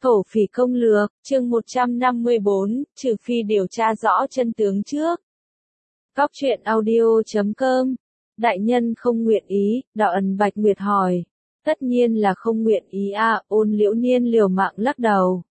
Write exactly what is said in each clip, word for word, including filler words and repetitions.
Thổ phỉ công lược, chương một trăm năm mươi bốn, trừ phi điều tra rõ chân tướng trước. Góc truyện audio chấm com. Đại nhân không nguyện ý, Đạo Ẩn Bạch Nguyệt hỏi. Tất nhiên là không nguyện ý a, Ôn Liễu Niên liều mạng lắc đầu.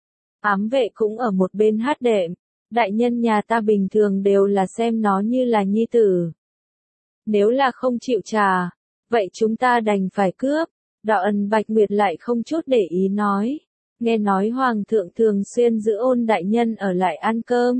Ám vệ cũng ở một bên hát đệm. Đại nhân nhà ta bình thường đều là xem nó như là nhi tử. Nếu là không chịu trả, vậy chúng ta đành phải cướp. Đạo Ẩn Bạch Nguyệt lại không chút để ý nói. Nghe nói Hoàng thượng thường xuyên giữ Ôn đại nhân ở lại ăn cơm.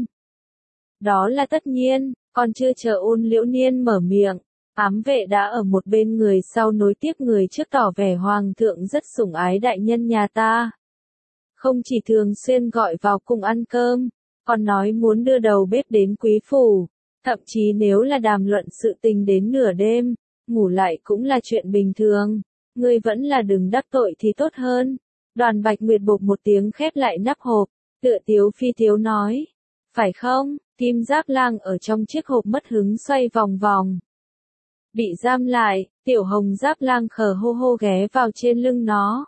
Đó là tất nhiên, còn chưa chờ Ôn Liễu Niên mở miệng. Ám vệ đã ở một bên người sau nối tiếp người trước tỏ vẻ Hoàng thượng rất sủng ái đại nhân nhà ta. Không chỉ thường xuyên gọi vào cùng ăn cơm, còn nói muốn đưa đầu bếp đến quý phủ. Thậm chí nếu là đàm luận sự tình đến nửa đêm, ngủ lại cũng là chuyện bình thường. Ngươi vẫn là đừng đắc tội thì tốt hơn. Đoàn Bạch Nguyệt bột một tiếng khép lại nắp hộp, tựa tiếu phi tiếu nói. Phải không, Kim Giáp Lang ở trong chiếc hộp mất hứng xoay vòng vòng. Bị giam lại, Tiểu Hồng Giáp Lang khờ hô hô ghé vào trên lưng nó.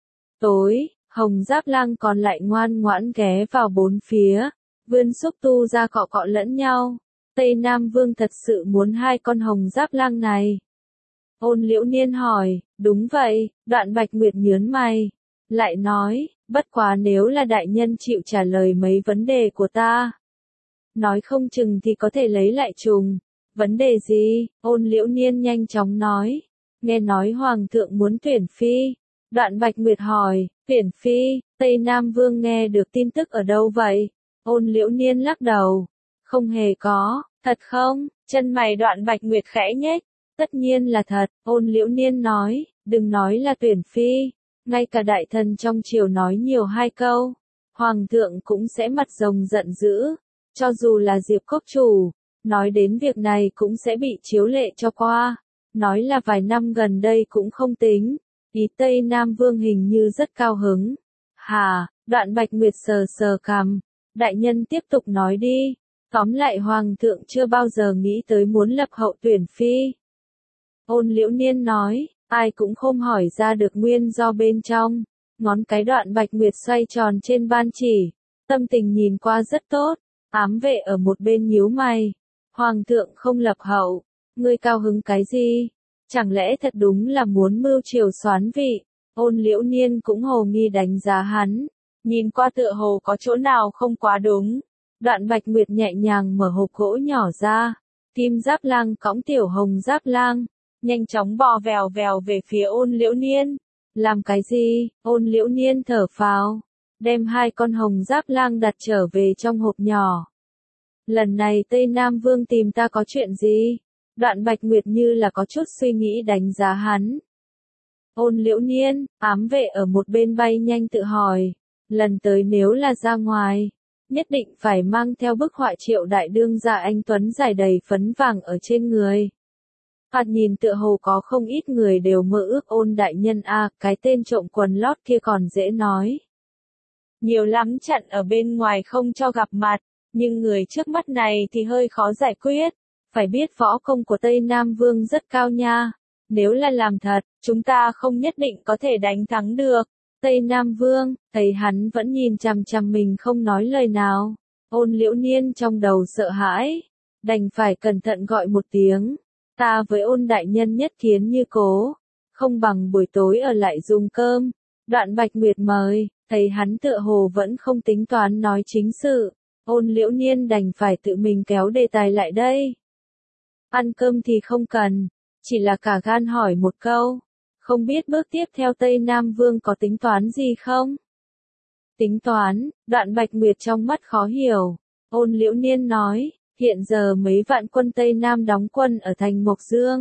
Tối, Hồng Giáp Lang còn lại ngoan ngoãn ghé vào bốn phía, vươn xúc tu ra cọ cọ lẫn nhau. Tây Nam Vương thật sự muốn hai con Hồng Giáp Lang này. Ôn Liễu Niên hỏi, đúng vậy, Đoạn Bạch Nguyệt nhớn mày. Lại nói, bất quá nếu là đại nhân chịu trả lời mấy vấn đề của ta. Nói không chừng thì có thể lấy lại trùng. Vấn đề gì? Ôn Liễu Niên nhanh chóng nói. Nghe nói Hoàng thượng muốn tuyển phi. Đoạn Bạch Nguyệt hỏi, tuyển phi, Tây Nam Vương nghe được tin tức ở đâu vậy? Ôn Liễu Niên lắc đầu. Không hề có, thật không? Chân mày Đoạn Bạch Nguyệt khẽ nhếch. Tất nhiên là thật, Ôn Liễu Niên nói, đừng nói là tuyển phi. Ngay cả đại thần trong triều nói nhiều hai câu, Hoàng thượng cũng sẽ mặt rồng giận dữ. Cho dù là Diệp Cốc Chủ, nói đến việc này cũng sẽ bị chiếu lệ cho qua. Nói là vài năm gần đây cũng không tính. Ý Tây Nam Vương hình như rất cao hứng. Hà, Đoạn Bạch Nguyệt sờ sờ cằm. Đại nhân tiếp tục nói đi. Tóm lại Hoàng thượng chưa bao giờ nghĩ tới muốn lập hậu tuyển phi. Ôn Liễu Niên nói. Ai cũng không hỏi ra được nguyên do bên trong. Ngón cái Đoạn Bạch Nguyệt xoay tròn trên ban chỉ. Tâm tình nhìn qua rất tốt. Ám vệ ở một bên nhíu mày. Hoàng thượng không lập hậu. Ngươi cao hứng cái gì? Chẳng lẽ thật đúng là muốn mưu triều soán vị? Ôn Liễu Niên cũng hồ nghi đánh giá hắn. Nhìn qua tựa hồ có chỗ nào không quá đúng. Đoạn Bạch Nguyệt nhẹ nhàng mở hộp gỗ nhỏ ra. Kim Giáp Lang cõng Tiểu Hồng Giáp Lang. Nhanh chóng bò vèo vèo về phía Ôn Liễu Niên. Làm cái gì? Ôn Liễu Niên thở phào. Đem hai con Hồng Giáp Lang đặt trở về trong hộp nhỏ. Lần này Tây Nam Vương tìm ta có chuyện gì? Đoạn Bạch Nguyệt như là có chút suy nghĩ đánh giá hắn. Ôn Liễu Niên, ám vệ ở một bên bay nhanh tự hỏi. Lần tới nếu là ra ngoài, nhất định phải mang theo bức họa Triệu đại đương gia anh tuấn dài đầy phấn vàng ở trên người. Thoạt nhìn tựa hồ có không ít người đều mơ ước Ôn đại nhân a, cái tên trộm quần lót kia còn dễ nói. Nhiều lắm chặn ở bên ngoài không cho gặp mặt, nhưng người trước mắt này thì hơi khó giải quyết. Phải biết võ công của Tây Nam Vương rất cao nha. Nếu là làm thật, chúng ta không nhất định có thể đánh thắng được. Tây Nam Vương, thấy hắn vẫn nhìn chằm chằm mình không nói lời nào. Ôn Liễu Niên trong đầu sợ hãi. Đành phải cẩn thận gọi một tiếng. Ta với Ôn đại nhân nhất kiến như cố. Không bằng buổi tối ở lại dùng cơm. Đoạn Bạch Nguyệt mời, thấy hắn tựa hồ vẫn không tính toán nói chính sự. Ôn Liễu Niên đành phải tự mình kéo đề tài lại đây. Ăn cơm thì không cần, chỉ là cả gan hỏi một câu. Không biết bước tiếp theo Tây Nam Vương có tính toán gì không? Tính toán, Đoạn Bạch Nguyệt trong mắt khó hiểu. Ôn Liễu Niên nói, hiện giờ mấy vạn quân Tây Nam đóng quân ở thành Mộc Dương.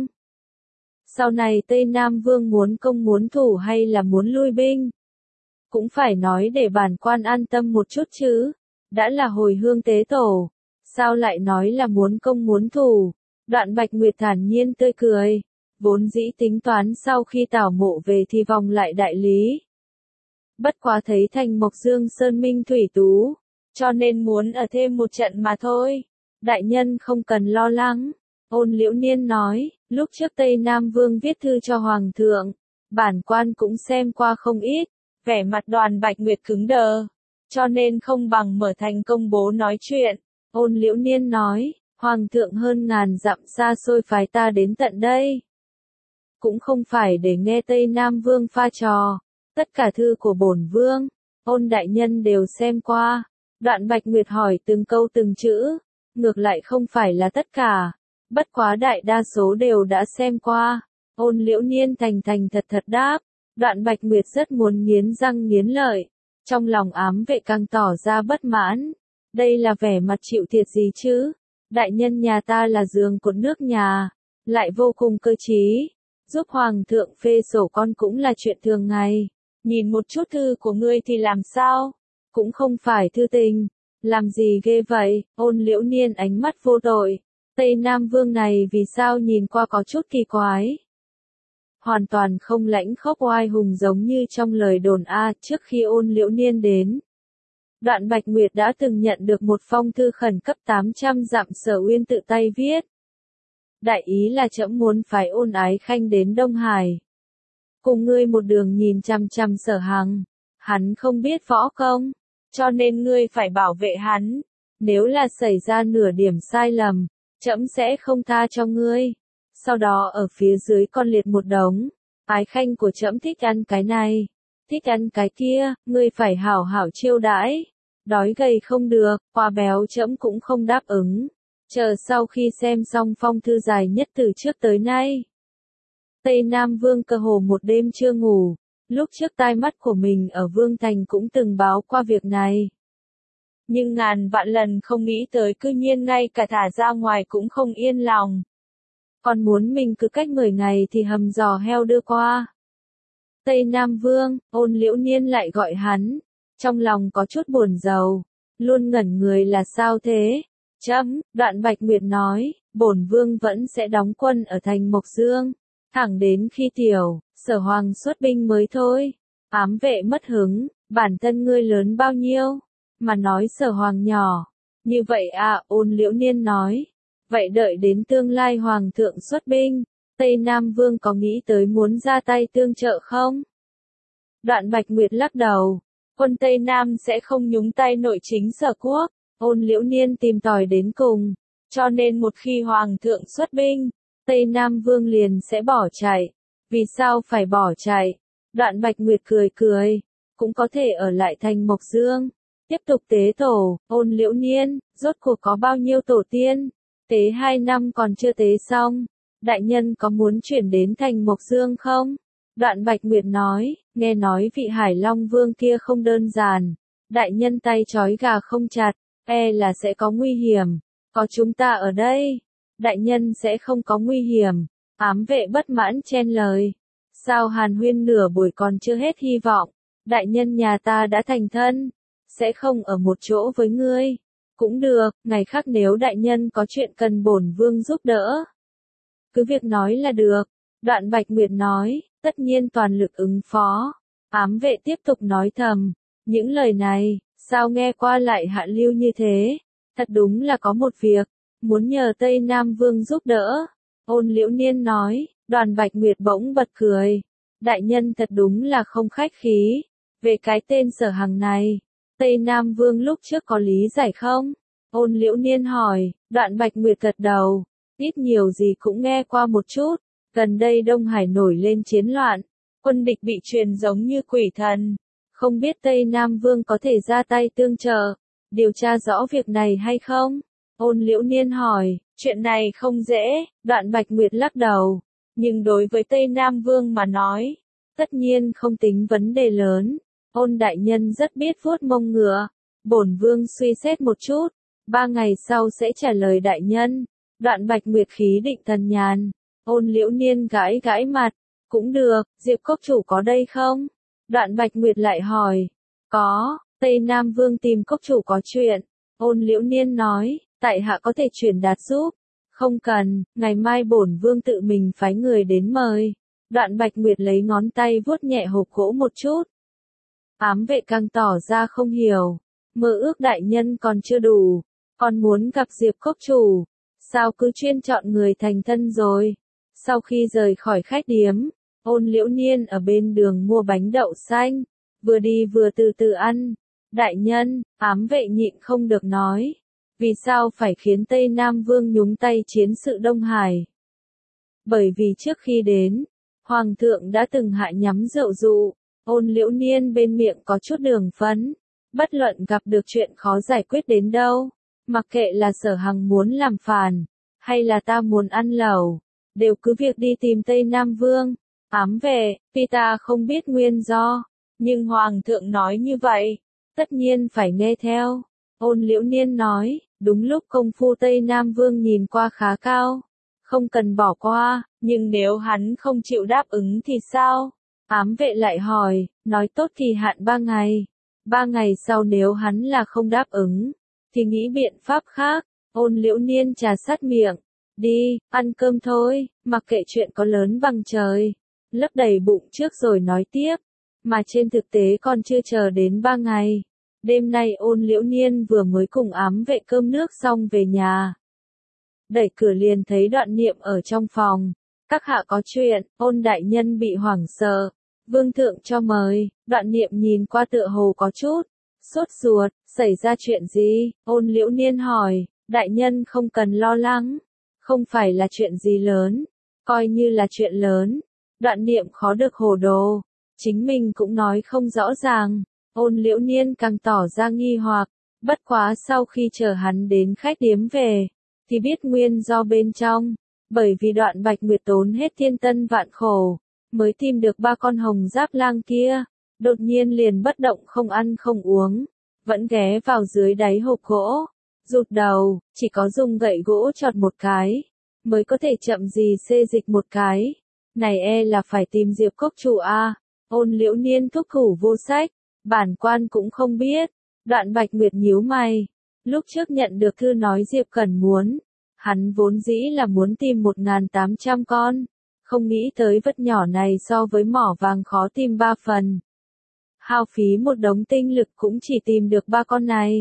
Sau này Tây Nam Vương muốn công muốn thủ hay là muốn lui binh? Cũng phải nói để bản quan an tâm một chút chứ. Đã là hồi hương tế tổ. Sao lại nói là muốn công muốn thủ? Đoạn Bạch Nguyệt thản nhiên tươi cười. Vốn dĩ tính toán sau khi Tảo Mộ về thì vòng lại đại lý. Bất quá thấy thành Mộc Dương sơn minh thủy tú. Cho nên muốn ở thêm một trận mà thôi. Đại nhân không cần lo lắng. Ôn Liễu Niên nói, lúc trước Tây Nam Vương viết thư cho Hoàng thượng. Bản quan cũng xem qua không ít. Vẻ mặt Đoàn Bạch Nguyệt cứng đờ. Cho nên không bằng mở thành công bố nói chuyện. Ôn Liễu Niên nói, Hoàng thượng hơn ngàn dặm xa xôi phái ta đến tận đây. Cũng không phải để nghe Tây Nam Vương pha trò. Tất cả thư của bổn Vương, Ôn đại nhân đều xem qua. Đoạn Bạch Nguyệt hỏi từng câu từng chữ. Ngược lại không phải là tất cả. Bất quá đại đa số đều đã xem qua. Ôn Liễu Niên thành thành thật thật đáp. Đoạn Bạch Nguyệt rất muốn nghiến răng nghiến lợi. Trong lòng ám vệ càng tỏ ra bất mãn. Đây là vẻ mặt chịu thiệt gì chứ? Đại nhân nhà ta là giường cột nước nhà. Lại vô cùng cơ trí. Giúp Hoàng thượng phê sổ con cũng là chuyện thường ngày. Nhìn một chút thư của ngươi thì làm sao? Cũng không phải thư tình. Làm gì ghê vậy? Ôn Liễu Niên ánh mắt vô tội. Tây Nam Vương này vì sao nhìn qua có chút kỳ quái? Hoàn toàn không lãnh khốc oai hùng giống như trong lời đồn A. Trước khi Ôn Liễu Niên đến, Đoạn Bạch Nguyệt đã từng nhận được một phong thư khẩn cấp tám trăm dặm Sở Uyên tự tay viết. Đại ý là trẫm muốn phái Ôn Ái Khanh đến Đông Hải. Cùng ngươi một đường nhìn chằm chằm Sở Hằng. Hắn không biết võ công, cho nên ngươi phải bảo vệ hắn. Nếu là xảy ra nửa điểm sai lầm, trẫm sẽ không tha cho ngươi. Sau đó ở phía dưới con liệt một đống. Ái Khanh của trẫm thích ăn cái này, thích ăn cái kia, ngươi phải hảo hảo chiêu đãi. Đói gầy không được, quá béo trẫm cũng không đáp ứng. Chờ sau khi xem xong phong thư dài nhất từ trước tới nay. Tây Nam Vương cơ hồ một đêm chưa ngủ. Lúc trước tai mắt của mình ở Vương Thành cũng từng báo qua việc này. Nhưng ngàn vạn lần không nghĩ tới cư nhiên ngay cả thả ra ngoài cũng không yên lòng. Còn muốn mình cứ cách mười ngày thì hầm giò heo đưa qua. Tây Nam Vương, Ôn Liễu Niên lại gọi hắn. Trong lòng có chút buồn rầu. Luôn ngẩn người là sao thế? Chấm, Đoạn Bạch Nguyệt nói, bổn Vương vẫn sẽ đóng quân ở thành Mộc Dương. Thẳng đến khi tiểu, Sở Hoàng xuất binh mới thôi. Ám vệ mất hứng, bản thân ngươi lớn bao nhiêu? Mà nói Sở Hoàng nhỏ. Như vậy à, Ôn Liễu Niên nói. Vậy đợi đến tương lai Hoàng thượng xuất binh, Tây Nam Vương có nghĩ tới muốn ra tay tương trợ không? Đoạn Bạch Nguyệt lắc đầu. Quân Tây Nam sẽ không nhúng tay nội chính Sở quốc. Ôn Liễu Niên tìm tòi đến cùng. Cho nên một khi Hoàng thượng xuất binh, Tây Nam Vương liền sẽ bỏ chạy. Vì sao phải bỏ chạy? Đoạn Bạch Nguyệt cười cười. Cũng có thể ở lại thành Mộc Dương. Tiếp tục tế tổ. Ôn Liễu Niên, rốt cuộc có bao nhiêu tổ tiên? Tế hai năm còn chưa tế xong. Đại nhân có muốn chuyển đến thành Mộc Dương không? Đoạn Bạch Nguyệt nói, nghe nói vị Hải Long Vương kia không đơn giản. Đại nhân tay trói gà không chặt, e là sẽ có nguy hiểm. Có chúng ta ở đây, đại nhân sẽ không có nguy hiểm. Ám vệ bất mãn chen lời. Sao hàn huyên nửa buổi còn chưa hết hy vọng? Đại nhân nhà ta đã thành thân, sẽ không ở một chỗ với ngươi. Cũng được, ngày khác nếu đại nhân có chuyện cần bổn Vương giúp đỡ, cứ việc nói là được. Đoạn Bạch Nguyệt nói, tất nhiên toàn lực ứng phó. Ám vệ tiếp tục nói thầm, những lời này, sao nghe qua lại hạ lưu như thế? Thật đúng là có một việc, muốn nhờ Tây Nam Vương giúp đỡ. Ôn Liễu Niên nói, Đoàn Bạch Nguyệt bỗng bật cười. Đại nhân thật đúng là không khách khí. Về cái tên Sở Hằng này, Tây Nam Vương lúc trước có lý giải không? Ôn Liễu Niên hỏi. Đoạn Bạch Nguyệt gật đầu. Ít nhiều gì cũng nghe qua một chút. Gần đây Đông Hải nổi lên chiến loạn. Quân địch bị truyền giống như quỷ thần. Không biết Tây Nam Vương có thể ra tay tương trợ, điều tra rõ việc này hay không? Ôn Liễu Niên hỏi. Chuyện này không dễ. Đoạn Bạch Nguyệt lắc đầu. Nhưng đối với Tây Nam Vương mà nói, tất nhiên không tính vấn đề lớn. Ôn đại nhân rất biết vuốt mông ngựa. Bổn Vương suy xét một chút. Ba ngày sau sẽ trả lời đại nhân. Đoạn Bạch Nguyệt khí định thần nhàn. Ôn Liễu Niên gãi gãi mặt. Cũng được, Diệp Cốc Chủ có đây không? Đoạn Bạch Nguyệt lại hỏi. Có, Tây Nam Vương tìm Cốc Chủ có chuyện. Ôn Liễu Niên nói, tại hạ có thể chuyển đạt giúp. Không cần, ngày mai bổn Vương tự mình phái người đến mời. Đoạn Bạch Nguyệt lấy ngón tay vuốt nhẹ hộp gỗ một chút. Ám vệ càng tỏ ra không hiểu. Mơ ước đại nhân còn chưa đủ. Còn muốn gặp Diệp Cốc Chủ. Sao cứ chuyên chọn người thành thân rồi? Sau khi rời khỏi khách điếm, Ôn Liễu Niên ở bên đường mua bánh đậu xanh. vừa đi vừa từ từ ăn. Đại nhân, ám vệ nhịn không được nói. Vì sao phải khiến Tây Nam Vương nhúng tay chiến sự Đông Hải? Bởi vì trước khi đến, Hoàng thượng đã từng hạ nhắm rượu dụ, Ôn Liễu Niên bên miệng có chút đường phấn. Bất luận gặp được chuyện khó giải quyết đến đâu, mặc kệ là Sở Hằng muốn làm phản, hay là ta muốn ăn lẩu, đều cứ việc đi tìm Tây Nam Vương. Ám vệ, tuy ta không biết nguyên do, nhưng Hoàng thượng nói như vậy, tất nhiên phải nghe theo. Ôn Liễu Niên nói, đúng lúc công phu Tây Nam Vương nhìn qua khá cao, không cần bỏ qua, nhưng nếu hắn không chịu đáp ứng thì sao? Ám vệ lại hỏi, nói tốt kỳ hạn ba ngày. Ba ngày sau nếu hắn là không đáp ứng, thì nghĩ biện pháp khác. Ôn Liễu Niên trà sát miệng, đi, ăn cơm thôi, mặc kệ chuyện có lớn bằng trời. Lấp đầy bụng trước rồi nói tiếp, mà trên thực tế còn chưa chờ đến ba ngày. Đêm nay Ôn Liễu Niên vừa mới cùng ám vệ cơm nước xong về nhà. Đẩy cửa liền thấy Đoạn Niệm ở trong phòng. Các hạ có chuyện, Ôn đại nhân bị hoảng sợ. Vương thượng cho mời. Đoạn Niệm nhìn qua tựa hồ có chút sốt ruột, xảy ra chuyện gì? Ôn Liễu Niên hỏi. Đại nhân không cần lo lắng, không phải là chuyện gì lớn, coi như là chuyện lớn. Đoạn Niệm khó được hồ đồ, chính mình cũng nói không rõ ràng. Ôn Liễu Niên càng tỏ ra nghi hoặc, bất quá sau khi chờ hắn đến khách điếm về, thì biết nguyên do bên trong, bởi vì Đoạn Bạch Nguyệt tốn hết thiên tân vạn khổ, mới tìm được ba con hồng giáp lang kia, đột nhiên liền bất động không ăn không uống, vẫn ghé vào dưới đáy hộp gỗ, rụt đầu, chỉ có dùng gậy gỗ chọt một cái, mới có thể chậm gì xê dịch một cái. Này e là phải tìm Diệp Cốc Chủ a. Ôn Liễu Niên thúc thủ vô sách, bản quan cũng không biết. Đoạn Bạch Nguyệt nhíu mày, lúc trước nhận được thư nói Diệp Cẩn muốn, hắn vốn dĩ là muốn tìm một nghìn tám trăm con, không nghĩ tới vật nhỏ này so với mỏ vàng khó tìm ba phần. Hao phí một đống tinh lực cũng chỉ tìm được ba con này.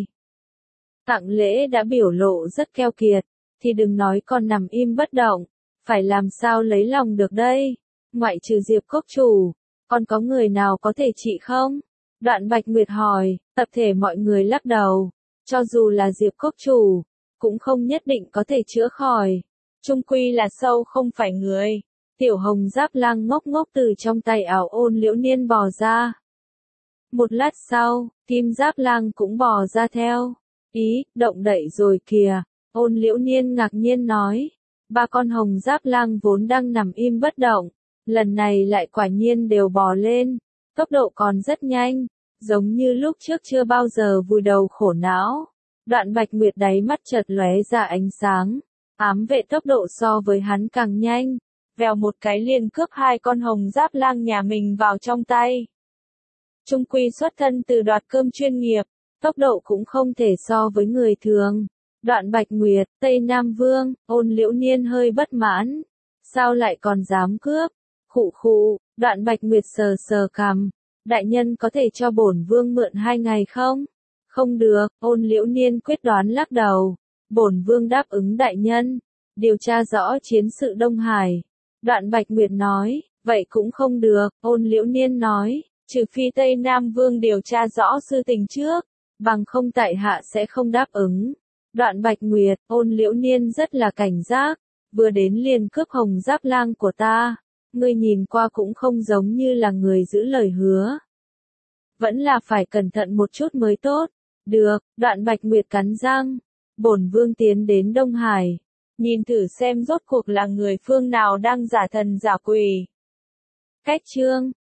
Tặng lễ đã biểu lộ rất keo kiệt, thì đừng nói còn nằm im bất động, phải làm sao lấy lòng được đây? Ngoại trừ Diệp Cốc Chủ, còn có người nào có thể trị không? Đoạn Bạch Nguyệt hỏi, tập thể mọi người lắc đầu, cho dù là Diệp Cốc Chủ, cũng không nhất định có thể chữa khỏi. Chung quy là sâu không phải người. Tiểu Hồng Giáp Lang ngốc ngốc từ trong tay áo Ôn Liễu Niên bò ra. Một lát sau, Kim Giáp Lang cũng bò ra theo. Ý, động đậy rồi kìa. Ôn Liễu Niên ngạc nhiên nói. Ba con Hồng Giáp Lang vốn đang nằm im bất động, lần này lại quả nhiên đều bò lên. Tốc độ còn rất nhanh, giống như lúc trước chưa bao giờ vùi đầu khổ não. Đoạn Bạch Nguyệt đáy mắt chợt lóe ra ánh sáng. Ám vệ tốc độ so với hắn càng nhanh, vèo một cái liền cướp hai con Hồng Giáp Lang nhà mình vào trong tay. Trung quy xuất thân từ đoạt cơm chuyên nghiệp, tốc độ cũng không thể so với người thường. Đoạn Bạch Nguyệt, Tây Nam Vương, Ôn Liễu Niên hơi bất mãn. Sao lại còn dám cướp? Khụ khụ, Đoạn Bạch Nguyệt sờ sờ cằm. Đại nhân có thể cho bổn vương mượn hai ngày không? Không được, Ôn Liễu Niên quyết đoán lắc đầu. Bổn vương đáp ứng đại nhân, điều tra rõ chiến sự Đông Hải. Đoạn Bạch Nguyệt nói, vậy cũng không được, Ôn Liễu Niên nói, trừ phi Tây Nam Vương điều tra rõ sự tình trước, bằng không tại hạ sẽ không đáp ứng. Đoạn Bạch Nguyệt, Ôn Liễu Niên rất là cảnh giác, vừa đến liền cướp Hồng Giáp Lang của ta, ngươi nhìn qua cũng không giống như là người giữ lời hứa. Vẫn là phải cẩn thận một chút mới tốt. Được, Đoạn Bạch Nguyệt cắn răng, bổn vương tiến đến Đông Hải, nhìn thử xem rốt cuộc là người phương nào đang giả thần giả quỷ. Cách chương